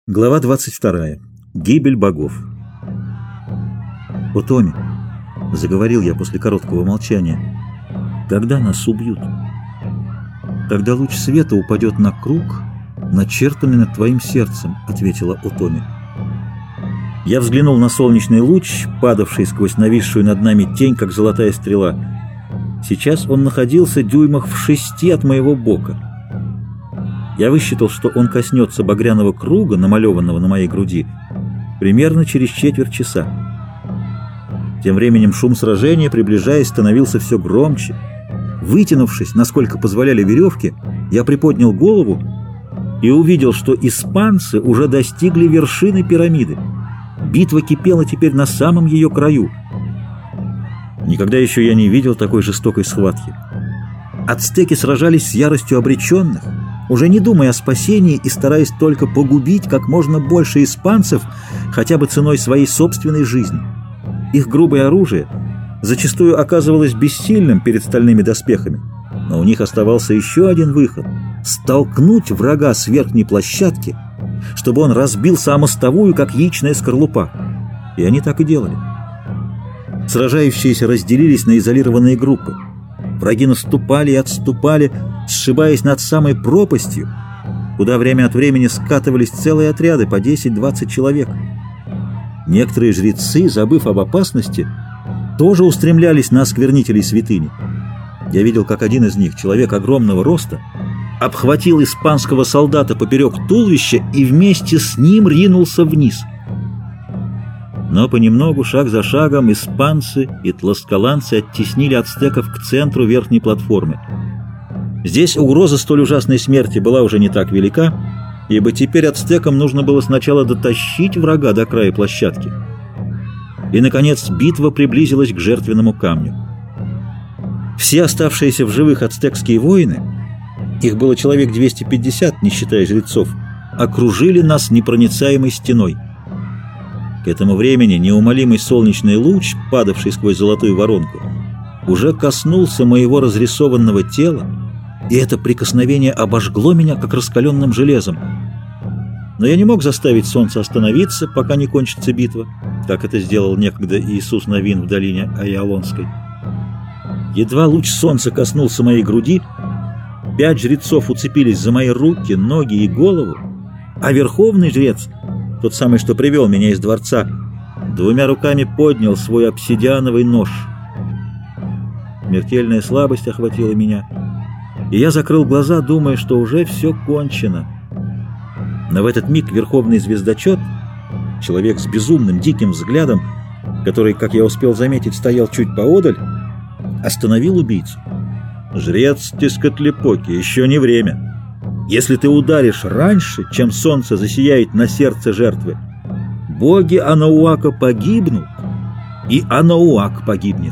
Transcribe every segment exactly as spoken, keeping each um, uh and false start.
Глава двадцать вторая. Гибель богов. «О, Томи!» — заговорил я после короткого молчания. «Когда нас убьют? Когда луч света упадет на круг, начертанный над твоим сердцем», — ответила О, Томи. Я взглянул на солнечный луч, падавший сквозь нависшую над нами тень, как золотая стрела. Сейчас он находился дюймах в шести от моего бока. Я высчитал, что он коснется багряного круга, намалеванного на моей груди, примерно через четверть часа. Тем временем шум сражения, приближаясь, становился все громче. Вытянувшись, насколько позволяли веревки, я приподнял голову и увидел, что испанцы уже достигли вершины пирамиды. Битва кипела теперь на самом ее краю. Никогда еще я не видел такой жестокой схватки. Ацтеки сражались с яростью обреченных, уже не думая о спасении и стараясь только погубить как можно больше испанцев, хотя бы ценой своей собственной жизни. Их грубое оружие зачастую оказывалось бессильным перед стальными доспехами, но у них оставался еще один выход — столкнуть врага с верхней площадки, чтобы он разбился о мостовую, как яичная скорлупа. И они так и делали. Сражающиеся разделились на изолированные группы. Враги наступали и отступали, сшибаясь над самой пропастью, куда время от времени скатывались целые отряды по десять-двадцать человек. Некоторые жрецы, забыв об опасности, тоже устремлялись на осквернителей святыни. Я видел, как один из них, человек огромного роста, обхватил испанского солдата поперек туловища и вместе с ним ринулся вниз. Но понемногу, шаг за шагом, испанцы и тласкаланцы оттеснили ацтеков к центру верхней платформы. Здесь угроза столь ужасной смерти была уже не так велика, ибо теперь ацтекам нужно было сначала дотащить врага до края площадки. И, наконец, битва приблизилась к жертвенному камню. Все оставшиеся в живых ацтекские воины, их было человек двести пятьдесят, не считая жрецов, окружили нас непроницаемой стеной. К этому времени неумолимый солнечный луч, падавший сквозь золотую воронку, уже коснулся моего разрисованного тела, и это прикосновение обожгло меня, как раскаленным железом. Но я не мог заставить солнце остановиться, пока не кончится битва, как это сделал некогда Иисус Навин в долине Айалонской. Едва луч солнца коснулся моей груди, пять жрецов уцепились за мои руки, ноги и голову, а верховный жрец, тот самый, что привел меня из дворца, двумя руками поднял свой обсидиановый нож. Смертельная слабость охватила меня, и я закрыл глаза, думая, что уже все кончено. Но в этот миг верховный звездочет, человек с безумным диким взглядом, который, как я успел заметить, стоял чуть поодаль, остановил убийцу. «Жрец Тескотлепоки, еще не время. Если ты ударишь раньше, чем солнце засияет на сердце жертвы, боги Анауака погибнут, и Анауак погибнет».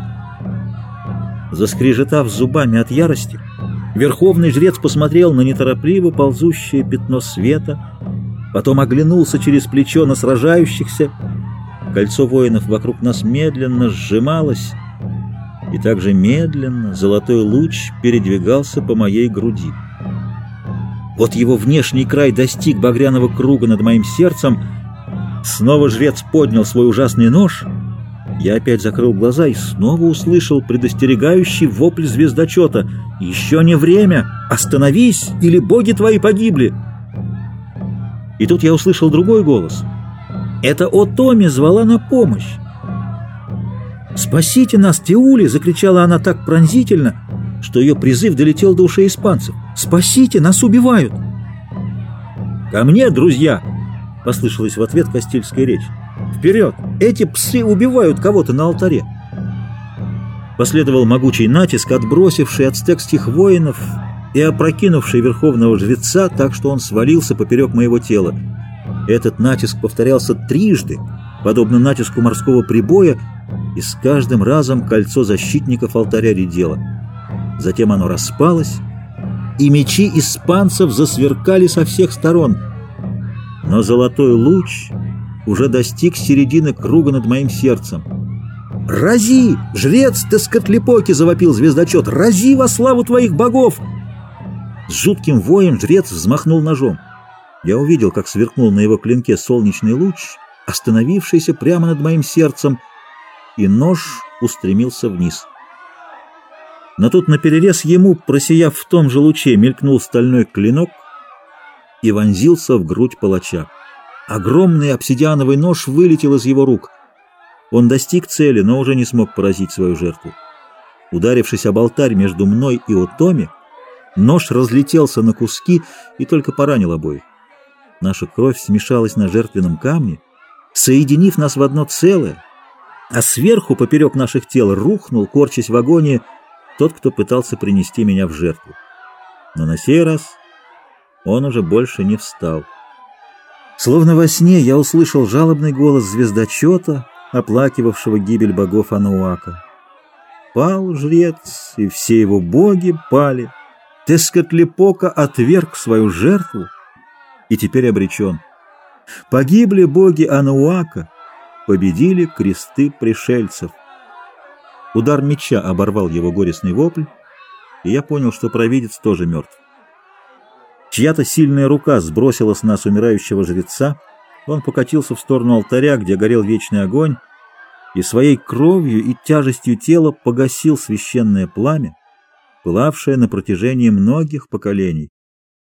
Заскрежетав зубами от ярости, верховный жрец посмотрел на неторопливо ползущее пятно света, потом оглянулся через плечо на сражающихся. Кольцо воинов вокруг нас медленно сжималось, и также медленно золотой луч передвигался по моей груди. Вот его внешний край достиг багряного круга над моим сердцем. Снова жрец поднял свой ужасный нож. Я опять закрыл глаза и снова услышал предостерегающий вопль звездочета: «Еще не время! Остановись, или боги твои погибли!» И тут я услышал другой голос. Это О, Томи звала на помощь. «Спасите нас, Теули!» — закричала она так пронзительно, что ее призыв долетел до ушей испанцев. «Спасите! Нас убивают!» «Ко мне, друзья!» — послышалась в ответ кастильская речь. «Вперед! Эти псы убивают кого-то на алтаре!» Последовал могучий натиск, отбросивший ацтекских воинов и опрокинувший верховного жреца так, что он свалился поперек моего тела. Этот натиск повторялся трижды, подобно натиску морского прибоя, и с каждым разом кольцо защитников алтаря редело. Затем оно распалось, и мечи испанцев засверкали со всех сторон. Но золотой луч уже достиг середины круга над моим сердцем. «Рази! Жрец Тескотлепоки!» — завопил звездочет. «Рази во славу твоих богов!» С жутким воем жрец взмахнул ножом. Я увидел, как сверкнул на его клинке солнечный луч, остановившийся прямо над моим сердцем, и нож устремился вниз. Но тут наперерез ему, просияв в том же луче, мелькнул стальной клинок и вонзился в грудь палача. Огромный обсидиановый нож вылетел из его рук. Он достиг цели, но уже не смог поразить свою жертву. Ударившись об алтарь между мной и Отоми, нож разлетелся на куски и только поранил обоих. Наша кровь смешалась на жертвенном камне, соединив нас в одно целое, а сверху, поперек наших тел, рухнул, корчась в агонии, тот, кто пытался принести меня в жертву. Но на сей раз он уже больше не встал. Словно во сне я услышал жалобный голос звездочета, оплакивавшего гибель богов Ануака. Пал жрец, и все его боги пали. Тескатлипока отверг свою жертву и теперь обречен. Погибли боги Ануака, победили кресты пришельцев. Удар меча оборвал его горестный вопль, и я понял, что провидец тоже мертв. Чья-то сильная рука сбросила с нас умирающего жреца, он покатился в сторону алтаря, где горел вечный огонь, и своей кровью и тяжестью тела погасил священное пламя, пылавшее на протяжении многих поколений.